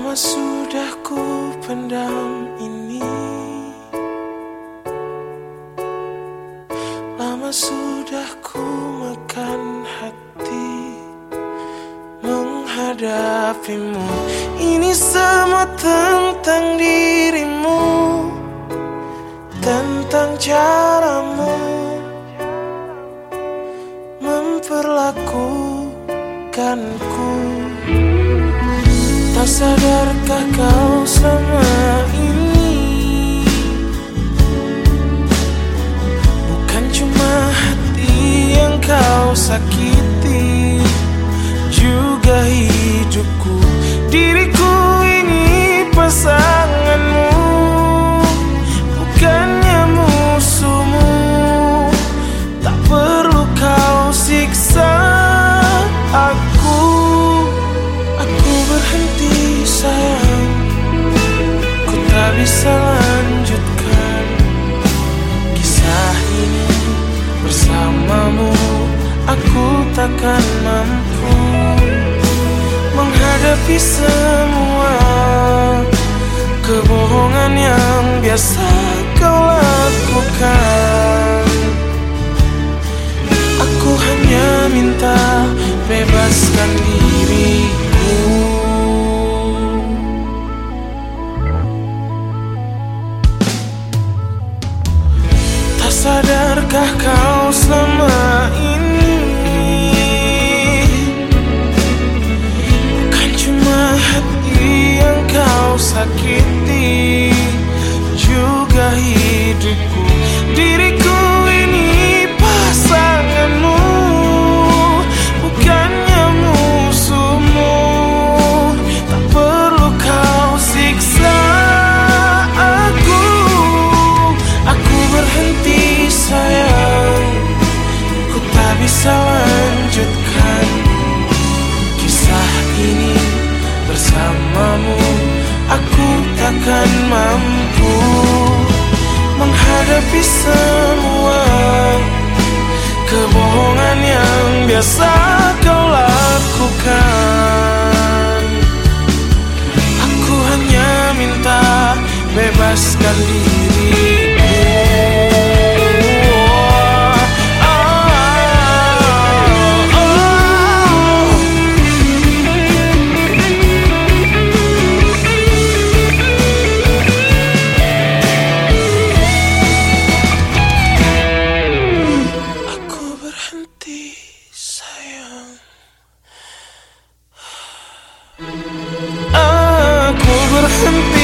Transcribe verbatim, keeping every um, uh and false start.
Lama sudah ku pendam ini, lama sudah ku makan hati menghadapimu. Ini semua tentang dirimu, tentang caramu memperlakukanku. Tak sadarkah kau selama ini bukan cuma hati yang kau sakiti, juga hidupku. Diriku ini pasanganmu, bukannya musuhmu. Tak perlu kau siksa aku, aku berhenti sayang. Ku tak bisa lanjutkan kisah ini bersamamu. Aku takkan mampu menghadapi semua kebohongan yang biasa kau lakukan. Aku hanya minta bebaskan diriku. Tak sadarkah kau selama ini bukan cuma hati yang kau sakiti, juga hidupku. Diriku ini pasanganmu, bukannya musuhmu. Tak perlu kau siksa aku, aku berhenti sayang. Ku tak bisa lanjutkan kisah ini bersamamu. Aku takkan mampu menghadapi semua kebohongan yang biasa kau lakukan. Aku hanya minta bebaskan diriku. Aku berhenti